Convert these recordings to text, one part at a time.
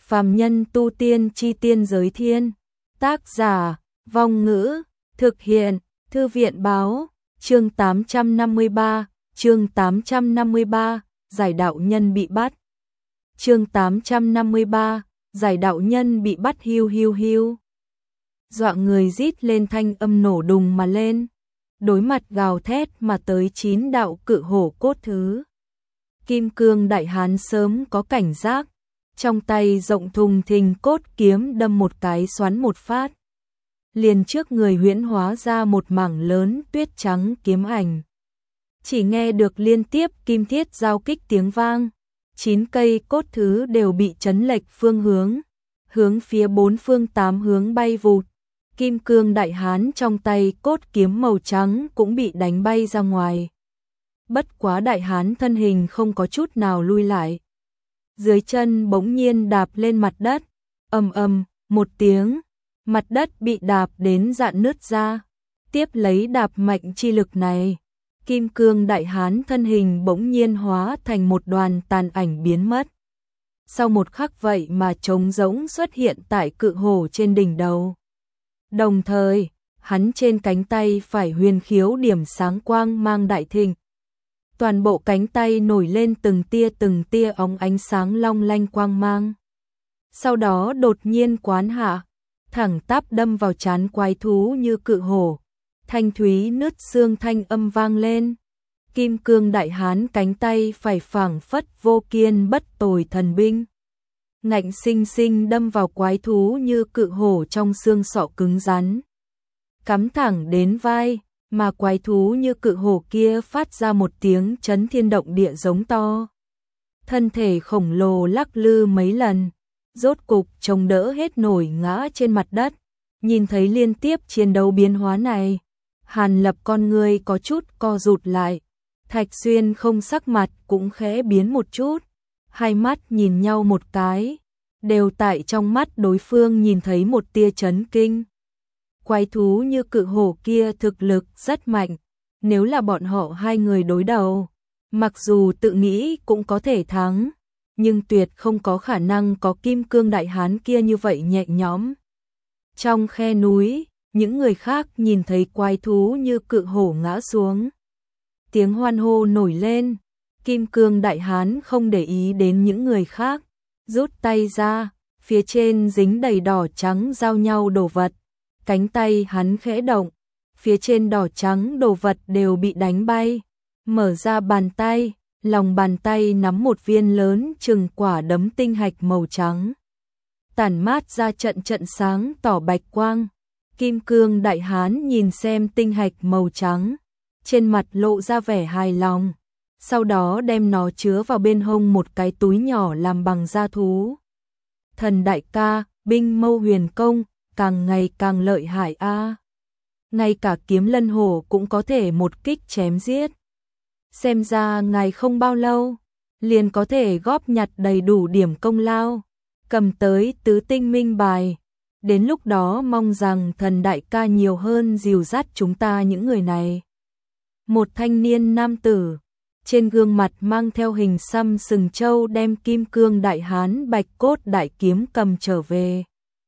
Phàm nhân tu tiên chi tiên giới thiên. Tác giả, Vong Ngữ, thực hiện, Thư viện báo, chương 853, giải đạo nhân bị bắt. Chương 853, giải đạo nhân bị bắt hiu hiu hiu. Dọa người rít lên thanh âm nổ đùng mà lên, đối mặt gào thét mà tới 9 đạo cự hổ cốt thứ. Kim cương đại hán sớm có cảnh giác, trong tay rộng thùng thình cốt kiếm đâm một cái xoắn một phát. Liền trước người huyễn hóa ra một mảng lớn tuyết trắng kiếm ảnh. Chỉ nghe được liên tiếp kim thiết giao kích tiếng vang, 9 cây cốt thứ đều bị chấn lệch phương hướng phía 4 phương 8 hướng bay vụt. Kim cương đại hán trong tay cốt kiếm màu trắng cũng bị đánh bay ra ngoài. Bất quá đại hán thân hình không có chút nào lui lại. Dưới chân bỗng nhiên đạp lên mặt đất, ầm ầm một tiếng, mặt đất bị đạp đến rạn nứt ra. Tiếp lấy đạp mạnh chi lực này, kim cương đại hán thân hình bỗng nhiên hóa thành một đoàn tàn ảnh biến mất. Sau một khắc vậy mà trống rỗng xuất hiện tại cự hổ trên đỉnh đầu. Đồng thời, hắn trên cánh tay phải huyền khiếu điểm sáng quang mang đại thịnh. Toàn bộ cánh tay nổi lên từng tia óng ánh sáng long lanh quang mang. Sau đó đột nhiên quán hạ, thẳng tắp đâm vào trán quái thú như cự hổ. Thanh thúy nứt xương thanh âm vang lên. Kim cương đại hán cánh tay phải phảng phất vô kiên bất tồi thần binh. Ngạnh sinh sinh đâm vào quái thú như cự hổ trong xương sọ cứng rắn. Cắm thẳng đến vai, mà quái thú như cự hổ kia phát ra một tiếng chấn thiên động địa giống to. Thân thể khổng lồ lắc lư mấy lần, rốt cục chống đỡ hết nổi ngã trên mặt đất. Nhìn thấy liên tiếp chiến đấu biến hóa này, Hàn Lập con người có chút co rụt lại. Thạch Xuyên không sắc mặt cũng khẽ biến một chút. Hai mắt nhìn nhau một cái, đều tại trong mắt đối phương nhìn thấy một tia chấn kinh. Quái thú như cự hổ kia thực lực rất mạnh, nếu là bọn họ hai người đối đầu, mặc dù tự nghĩ cũng có thể thắng, nhưng tuyệt không có khả năng có kim cương đại hán kia như vậy nhẹ nhõm. Trong khe núi, những người khác nhìn thấy quái thú như cự hổ ngã xuống. Tiếng hoan hô nổi lên, kim cương đại hán không để ý đến những người khác, rút tay ra, phía trên dính đầy đỏ trắng giao nhau đồ vật. Cánh tay hắn khẽ động, phía trên đỏ trắng đồ vật đều bị đánh bay. Mở ra bàn tay, lòng bàn tay nắm một viên lớn chừng quả đấm tinh hạch màu trắng. Tản mát ra trận trận sáng tỏ bạch quang. Kim cương đại hán nhìn xem tinh hạch màu trắng, trên mặt lộ ra vẻ hài lòng. Sau đó đem nó chứa vào bên hông một cái túi nhỏ làm bằng da thú. Thần đại ca, binh mâu huyền công, càng ngày càng lợi hại a. Ngay cả kiếm lân hổ cũng có thể một kích chém giết. Xem ra ngài không bao lâu, liền có thể góp nhặt đầy đủ điểm công lao, cầm tới tứ tinh minh bài. Đến lúc đó mong rằng thần đại ca nhiều hơn dìu dắt chúng ta những người này. Một thanh niên nam tử, trên gương mặt mang theo hình xăm sừng trâu đem kim cương đại hán bạch cốt đại kiếm cầm trở về.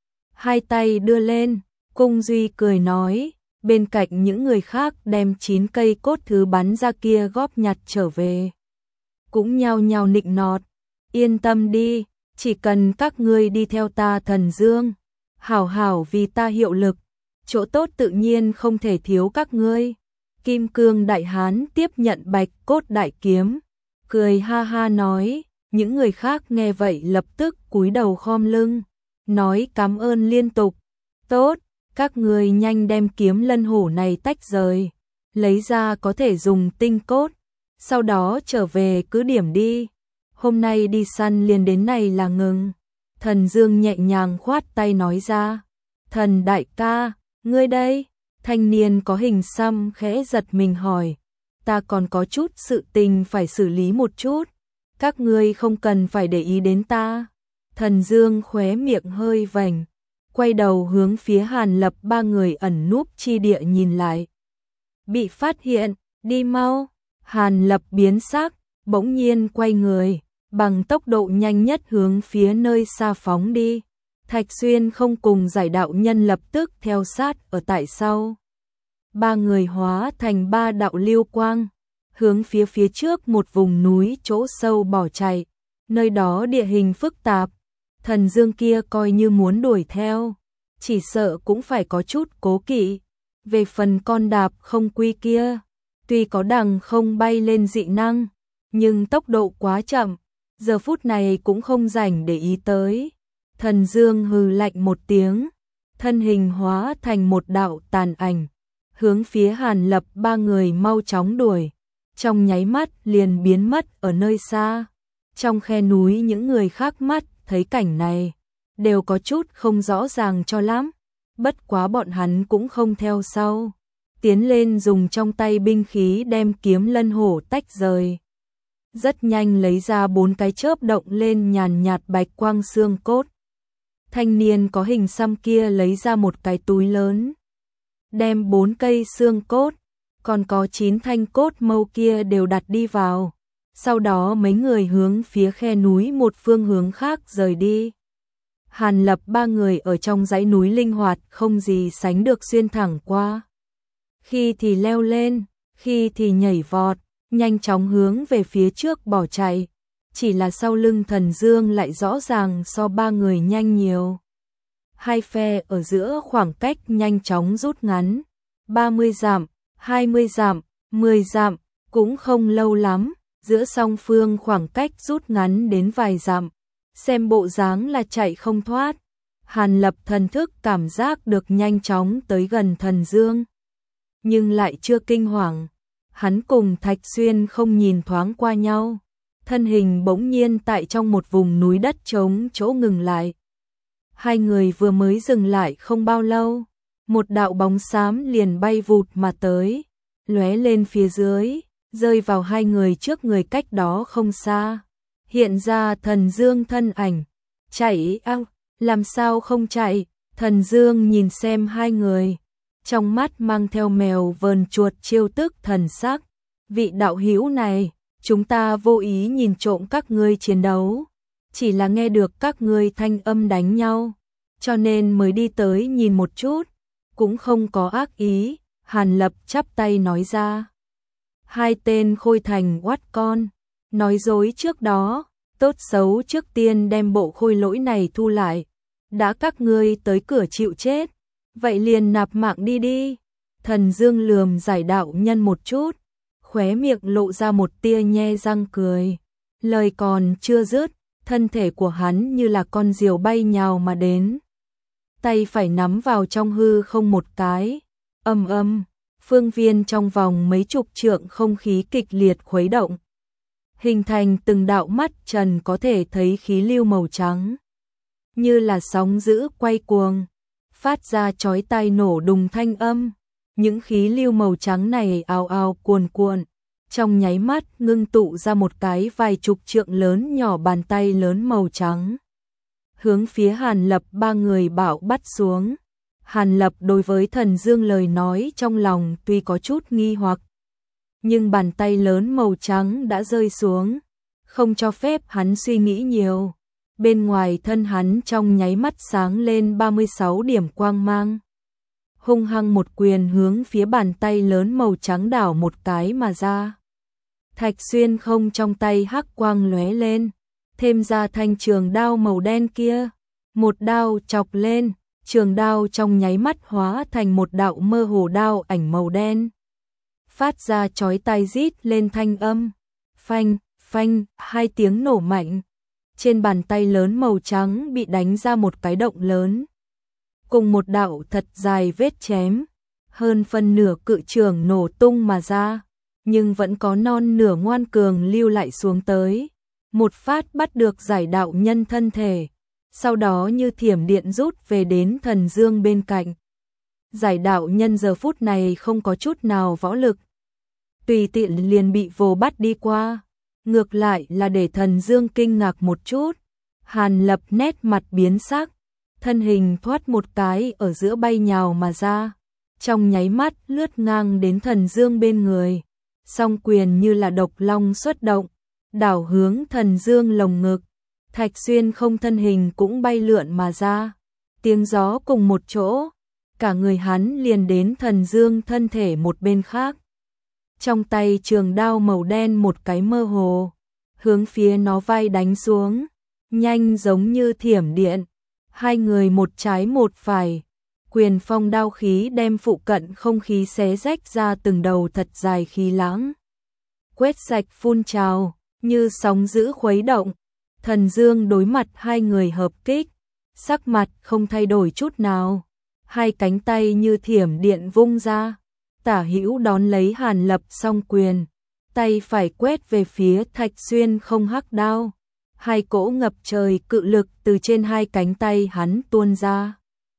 Hai tay đưa lên, Cung Duy cười nói, bên cạnh những người khác đem 9 cây cốt thứ bắn ra kia góp nhặt trở về. Cũng nhao nhao nịnh nọt, yên tâm đi, chỉ cần các ngươi đi theo ta Thần Dương, hảo hảo vì ta hiệu lực, chỗ tốt tự nhiên không thể thiếu các ngươi. Kim cương đại hán tiếp nhận bạch cốt đại kiếm, cười ha ha nói, những người khác nghe vậy lập tức cúi đầu khom lưng, nói cảm ơn liên tục. Tốt, các ngươi nhanh đem kiếm lân hổ này tách rời, lấy ra có thể dùng tinh cốt, sau đó trở về cứ điểm đi. Hôm nay đi săn liền đến này là ngừng. Thần Dương nhẹ nhàng khoát tay nói ra, thần đại ca, ngươi đây? Thanh niên có hình xăm khẽ giật mình hỏi, ta còn có chút sự tình phải xử lý một chút, các ngươi không cần phải để ý đến ta. Thần Dương khóe miệng hơi vành, quay đầu hướng phía Hàn Lập ba người ẩn núp chi địa nhìn lại. Bị phát hiện, đi mau. Hàn Lập biến sắc, bỗng nhiên quay người, bằng tốc độ nhanh nhất hướng phía nơi xa phóng đi. Thạch Xuyên không cùng giải đạo nhân lập tức theo sát ở tại sau. Ba người hóa thành ba đạo lưu quang, hướng phía trước một vùng núi chỗ sâu bỏ chạy. Nơi đó địa hình phức tạp, Thần Dương kia coi như muốn đuổi theo, chỉ sợ cũng phải có chút cố kỵ. Về phần con đạp không quy kia, tuy có đằng không bay lên dị năng, nhưng tốc độ quá chậm, giờ phút này cũng không rảnh để ý tới. Thần Dương hừ lạnh một tiếng, thân hình hóa thành một đạo tàn ảnh, hướng phía Hàn Lập ba người mau chóng đuổi, trong nháy mắt liền biến mất ở nơi xa. Trong khe núi những người khác mắt thấy cảnh này, đều có chút không rõ ràng cho lắm, bất quá bọn hắn cũng không theo sau, tiến lên dùng trong tay binh khí đem kiếm lân hổ tách rời. Rất nhanh lấy ra 4 cái chớp động lên nhàn nhạt bạch quang xương cốt. Thanh niên có hình xăm kia lấy ra một cái túi lớn, đem 4 cây xương cốt, còn có 9 thanh cốt mâu kia đều đặt đi vào. Sau đó mấy người hướng phía khe núi một phương hướng khác rời đi. Hàn Lập ba người ở trong dãy núi linh hoạt không gì sánh được xuyên thẳng qua. Khi thì leo lên, khi thì nhảy vọt, nhanh chóng hướng về phía trước bỏ chạy. Chỉ là sau lưng Thần Dương lại rõ ràng so ba người nhanh nhiều. Hai phe ở giữa khoảng cách nhanh chóng rút ngắn. 30 dặm, 20 dặm, 10 dặm, cũng không lâu lắm. Giữa song phương khoảng cách rút ngắn đến vài dặm, xem bộ dáng là chạy không thoát. Hàn Lập thần thức cảm giác được nhanh chóng tới gần Thần Dương, nhưng lại chưa kinh hoàng. Hắn cùng Thạch Xuyên không nhìn thoáng qua nhau, thân hình bỗng nhiên tại trong một vùng núi đất trống chỗ ngừng lại. Hai người vừa mới dừng lại không bao lâu, một đạo bóng xám liền bay vụt mà tới, lóe lên phía dưới, rơi vào hai người trước người cách đó không xa. Hiện ra Thần Dương thân ảnh. Chạy ao, làm sao không chạy? Thần Dương nhìn xem hai người, trong mắt mang theo mèo vờn chuột chiêu tức thần sắc. Vị đạo hữu này, chúng ta vô ý nhìn trộm các ngươi chiến đấu, chỉ là nghe được các ngươi thanh âm đánh nhau, cho nên mới đi tới nhìn một chút, cũng không có ác ý. Hàn Lập chắp tay nói ra. Hai tên khôi thành oát con, nói dối trước đó, tốt xấu trước tiên đem bộ khôi lỗi này thu lại. Đã các ngươi tới cửa chịu chết, vậy liền nạp mạng đi đi. Thần Dương lườm giải đạo nhân một chút, khóe miệng lộ ra một tia nhe răng cười. Lời còn chưa dứt, thân thể của hắn như là con diều bay nhào mà đến. Tay phải nắm vào trong hư không một cái, ầm ầm. Phương viên trong vòng mấy chục trượng không khí kịch liệt khuấy động, hình thành từng đạo mắt trần có thể thấy khí lưu màu trắng, như là sóng dữ quay cuồng, phát ra chói tai nổ đùng thanh âm. Những khí lưu màu trắng này ào ào cuồn cuộn, trong nháy mắt ngưng tụ ra một cái vài chục trượng lớn nhỏ bàn tay lớn màu trắng, hướng phía Hàn Lập ba người bạo bắt xuống. Hàn Lập đối với Thần Dương lời nói trong lòng tuy có chút nghi hoặc, nhưng bàn tay lớn màu trắng đã rơi xuống, không cho phép hắn suy nghĩ nhiều. Bên ngoài thân hắn trong nháy mắt sáng lên 36 điểm quang mang. Hung hăng một quyền hướng phía bàn tay lớn màu trắng đảo một cái mà ra. Thạch Xuyên không trong tay hắc quang lóe lên, thêm ra thanh trường đao màu đen kia, một đao chọc lên. Trường đao trong nháy mắt hóa thành một đạo mơ hồ đao ảnh màu đen, phát ra chói tai rít lên thanh âm. Phanh, phanh, hai tiếng nổ mạnh. Trên bàn tay lớn màu trắng bị đánh ra một cái động lớn, cùng một đạo thật dài vết chém. Hơn phân nửa cự trường nổ tung mà ra, nhưng vẫn có non nửa ngoan cường lưu lại xuống tới. Một phát bắt được giải đạo nhân thân thể, sau đó như thiểm điện rút về đến Thần Dương bên cạnh. Giải đạo nhân giờ phút này không có chút nào võ lực, tùy tiện liền bị vồ bắt đi qua. Ngược lại là để Thần Dương kinh ngạc một chút. Hàn Lập nét mặt biến sắc, thân hình thoát một cái ở giữa bay nhào mà ra, trong nháy mắt lướt ngang đến Thần Dương bên người, song quyền như là độc long xuất động, đảo hướng Thần Dương lồng ngực. Thạch Xuyên không thân hình cũng bay lượn mà ra. Tiếng gió cùng một chỗ, cả người hắn liền đến Thần Dương thân thể một bên khác. Trong tay trường đao màu đen một cái mơ hồ, hướng phía nó vai đánh xuống, nhanh giống như thiểm điện. Hai người một trái một phải, quyền phong đao khí đem phụ cận không khí xé rách ra từng đầu thật dài khí lãng. Quét sạch phun trào, như sóng dữ khuấy động. Thần Dương đối mặt hai người hợp kích, sắc mặt không thay đổi chút nào. Hai cánh tay như thiểm điện vung ra, tả hữu đón lấy Hàn Lập song quyền, tay phải quét về phía Thạch Xuyên không hắc đao. Hai cỗ ngập trời cự lực từ trên hai cánh tay hắn tuôn ra,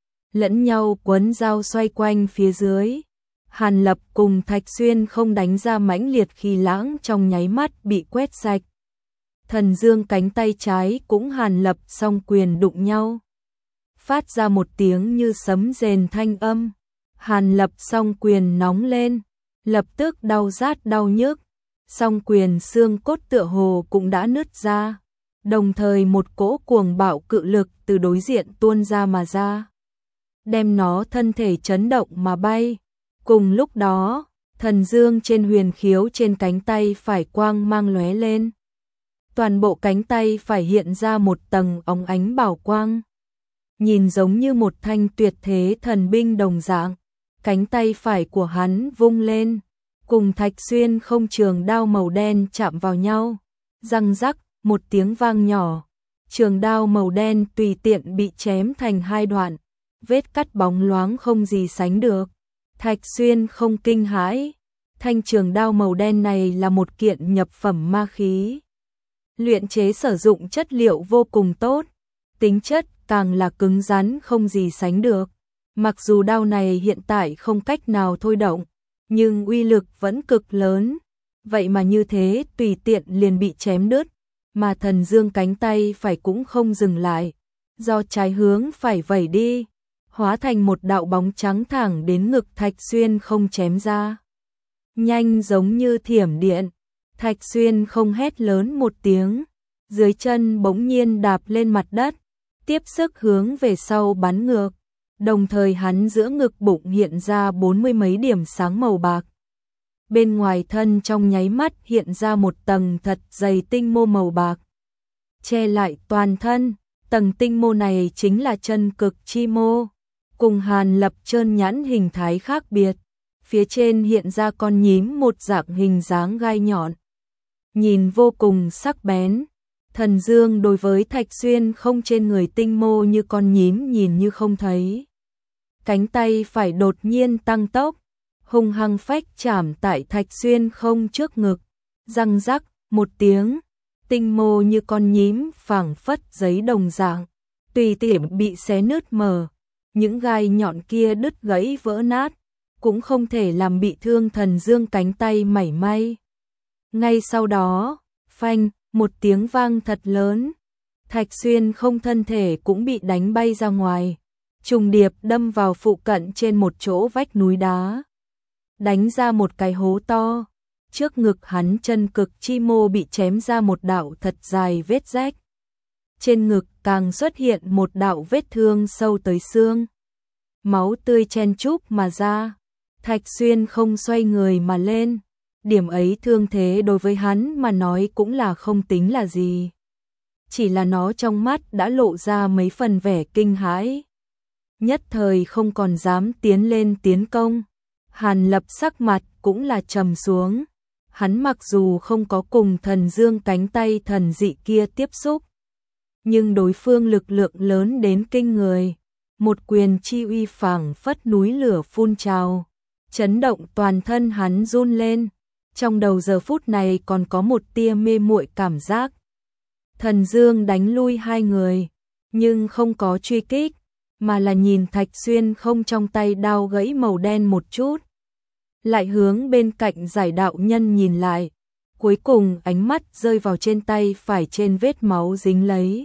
lẫn nhau quấn dao xoay quanh phía dưới. Hàn Lập cùng Thạch Xuyên không đánh ra mãnh liệt khí lãng trong nháy mắt bị quét sạch. Thần Dương cánh tay trái cũng Hàn Lập song quyền đụng nhau, phát ra một tiếng như sấm rền thanh âm. Hàn Lập song quyền nóng lên, lập tức đau rát đau nhức, song quyền xương cốt tựa hồ cũng đã nứt ra. Đồng thời một cỗ cuồng bạo cự lực từ đối diện tuôn ra mà ra, đem nó thân thể chấn động mà bay. Cùng lúc đó, Thần Dương trên huyền khiếu trên cánh tay phải quang mang lóe lên. Toàn bộ cánh tay phải hiện ra một tầng óng ánh bảo quang, nhìn giống như một thanh tuyệt thế thần binh đồng dạng. Cánh tay phải của hắn vung lên, cùng Thạch Xuyên không trường đao màu đen chạm vào nhau, răng rắc, một tiếng vang nhỏ, trường đao màu đen tùy tiện bị chém thành hai đoạn, vết cắt bóng loáng không gì sánh được. Thạch Xuyên không kinh hãi, thanh trường đao màu đen này là một kiện nhập phẩm ma khí, luyện chế sử dụng chất liệu vô cùng tốt, tính chất càng là cứng rắn không gì sánh được. Mặc dù đao này hiện tại không cách nào thôi động, nhưng uy lực vẫn cực lớn, vậy mà như thế tùy tiện liền bị chém đứt. Mà Thần Dương cánh tay phải cũng không dừng lại, do trái hướng phải vẩy đi, hóa thành một đạo bóng trắng thẳng đến ngực Thạch Xuyên không chém ra. Nhanh giống như thiểm điện, Thạch Xuyên không hét lớn một tiếng, dưới chân bỗng nhiên đạp lên mặt đất, tiếp sức hướng về sau bắn ngược. Đồng thời hắn giữa ngực bụng hiện ra 40 mấy điểm sáng màu bạc. Bên ngoài thân trong nháy mắt hiện ra một tầng thật dày tinh mô màu bạc, che lại toàn thân. Tầng tinh mô này chính là chân cực chi mô, cùng Hàn Lập trơn nhẵn hình thái khác biệt. Phía trên hiện ra con nhím một dạng hình dáng gai nhọn, nhìn vô cùng sắc bén. Thần Dương đối với Thạch Xuyên không trên người tinh mô như con nhím nhìn như không thấy. Cánh tay phải đột nhiên tăng tốc, hung hăng phách chạm tại Thạch Xuyên không trước ngực, răng rắc một tiếng, tinh mô như con nhím phảng phất giấy đồng dạng, tùy tiện bị xé nứt mở, những gai nhọn kia đứt gãy vỡ nát, cũng không thể làm bị thương Thần Dương cánh tay mảy may. Ngay sau đó, phanh, một tiếng vang thật lớn, Thạch Xuyên không thân thể cũng bị đánh bay ra ngoài, trùng điệp đâm vào phụ cận trên một chỗ vách núi đá, đánh ra một cái hố to. Trước ngực hắn chân cực chi mô bị chém ra một đạo thật dài vết rách, trên ngực càng xuất hiện một đạo vết thương sâu tới xương, máu tươi chen chúc mà ra. Thạch Xuyên không xoay người mà lên, điểm ấy thương thế đối với hắn mà nói cũng là không tính là gì, chỉ là nó trong mắt đã lộ ra mấy phần vẻ kinh hãi, nhất thời không còn dám tiến lên tiến công. Hàn Lập sắc mặt cũng là trầm xuống, hắn mặc dù không có cùng Thần Dương cánh tay thần dị kia tiếp xúc, nhưng đối phương lực lượng lớn đến kinh người, một quyền chi uy phảng phất núi lửa phun trào, chấn động toàn thân hắn run lên. Trong đầu giờ phút này còn có một tia mê muội cảm giác. Thần Dương đánh lui hai người, nhưng không có truy kích, mà là nhìn Thạch Xuyên không trong tay đao gãy màu đen một chút, lại hướng bên cạnh Giải đạo nhân nhìn lại, cuối cùng ánh mắt rơi vào trên tay phải trên vết máu dính lấy.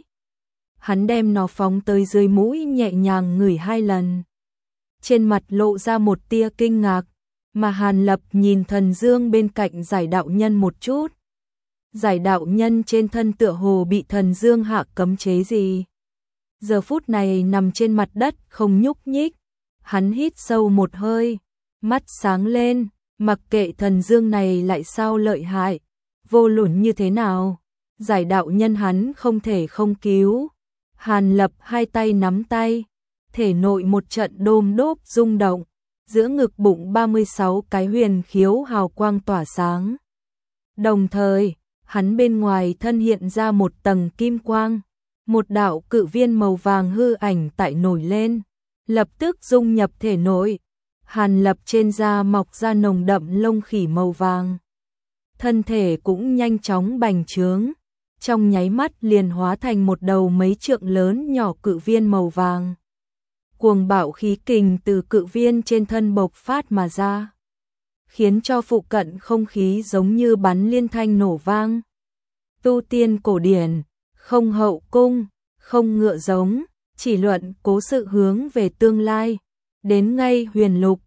Hắn đem nó phóng tới dưới mũi nhẹ nhàng ngửi hai lần, trên mặt lộ ra một tia kinh ngạc, mà Hàn Lập nhìn Thần Dương bên cạnh Giải đạo nhân một chút. Giải đạo nhân trên thân tựa hồ bị thần dương hạ cấm chế gì. Giờ phút này nằm trên mặt đất không nhúc nhích. Hắn hít sâu một hơi, mắt sáng lên, mặc kệ thần dương này lại sao lợi hại, vô luận như thế nào, giải đạo nhân hắn không thể không cứu. Hàn Lập hai tay nắm tay, thể nội một trận đôm đốp rung động, giữa ngực bụng 36 cái huyền khiếu hào quang tỏa sáng. Đồng thời, hắn bên ngoài thân hiện ra một tầng kim quang, một đạo cự viên màu vàng hư ảnh tại nổi lên, lập tức dung nhập thể nội. Hàn Lập trên da mọc ra nồng đậm lông khỉ màu vàng. Thân thể cũng nhanh chóng bành trướng, trong nháy mắt liền hóa thành một đầu mấy trượng lớn nhỏ cự viên màu vàng. Cuồng bạo khí kình từ cự viên trên thân bộc phát mà ra, khiến cho phụ cận không khí giống như bắn liên thanh nổ vang. Tu tiên cổ điển, không hậu cung, không ngựa giống, chỉ luận cố sự hướng về tương lai. Đến ngay huyền lục,